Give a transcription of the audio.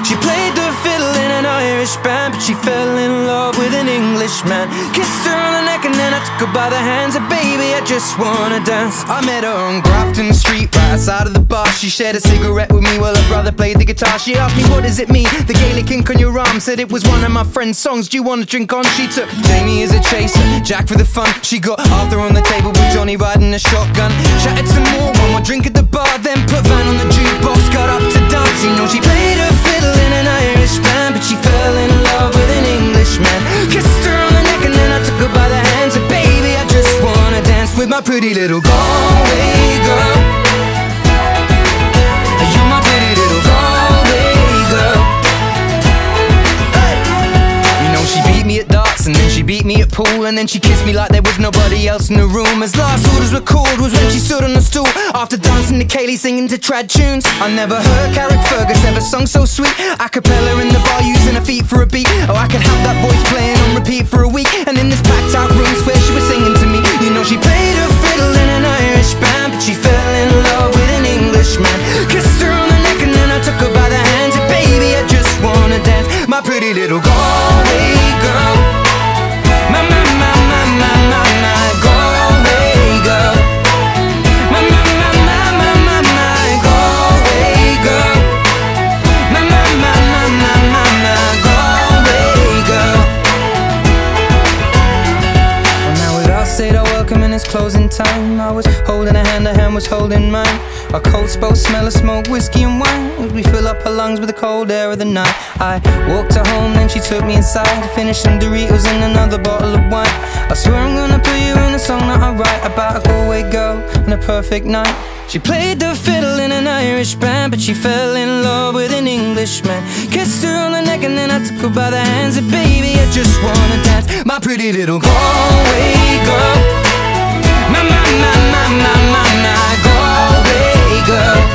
She played the fiddle in an Irish band, but she fell in love with an Englishman. Kissed her on the neck and then I took her by the hands. And baby, I just wanna dance. I met her on Grafton Street, right outside of the bar. She shared a cigarette with me while her brother played the guitar. She asked me, what does it mean, the Gaelic ink on your arm? Said it was one of my friend's songs, do you want to drink on? She took Jamie as a chaser, Jack for the fun. She got Arthur on the table with Johnny riding a shotgun. Chatted some more, one more drink at the bar, then put Van on the jukebox, got up to dance. You know she played her fiddle in an Irish band, but she fell in love with an Englishman. Kissed her on the neck and then I took her by the hands. And baby, I just wanna dance with my pretty little Galway girl. You're my pretty little Galway girl. Hey! You know she beat me at darts and then she beat me at pool, and then she kissed me like there was nobody else in the room. As last orders were called was when she stood on the stool, after dancing to Kaylee singing to trad tunes. I never heard Carrick Fergus ever sung so sweet. A cappella in the bar using her feet for a beat. Oh, I could have that voice playing on repeat for a week. And in this packed out room where she was singing to me. You know she played her fiddle in an Irish band, but she fell in love with an Englishman. Kissed her on the neck and then I took her by the hands. And baby, I just wanna dance, my pretty little Galway girl. My Galway girl. My Galway girl. My Galway girl. Well, now we've all said our welcome and it's closing time. I was holding her hand was holding mine. Our coats both smell of smoke, whiskey and wine, as we fill up her lungs with the cold air of the night. I walked her home, then she took me inside to finish some Doritos and another bottle of wine. I swear I'm gonna put you in a song that I write about a Galway girl and a perfect night. She played the fiddle in an Irish band, but she fell in love with an Englishman. Kissed her on the neck and then I took her by the hands. And baby, I just wanna dance, my pretty little Galway girl. My Galway girl.